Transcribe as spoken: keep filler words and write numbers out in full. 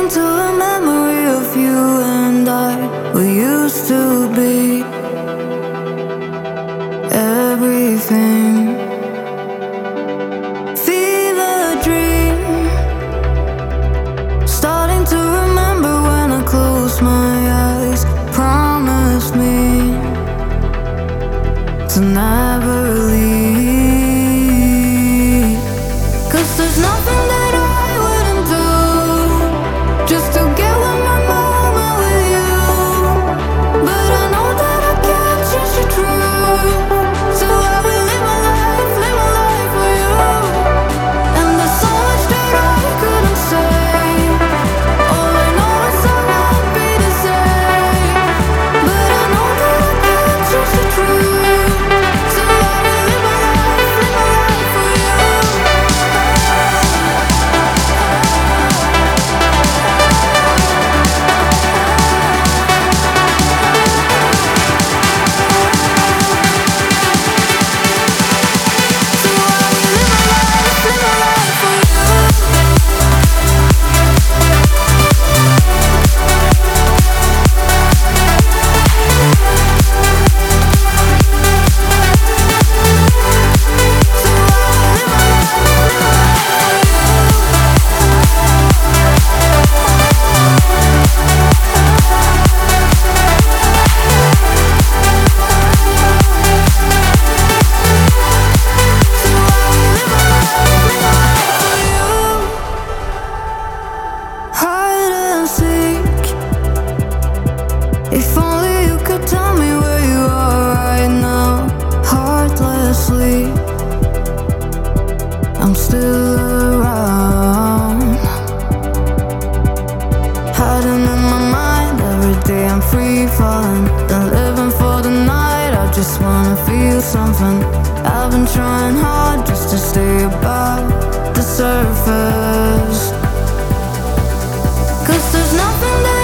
into a memory of you and I. We used to be everything. Fever dream. Starting to remember when I close my eyes. Promise me to never leave. 'Cause there's nothing that I wouldn't do just to get one more moment with you. But I know that I can't change the truth, so I will live my life, live my life for you. And there's so much that I couldn't say. All I know is I'm happy to say. But I know that I can't change the truth, so I will live my life, live my life for you. Hide and seek. If only you could tell me where you are right now. Heartlessly, I'm still around. Hiding in my mind, every day I'm free falling. Been living for the night, I just wanna feel something. I've been trying hard just to stay above the surface. 'Cause there's nothing that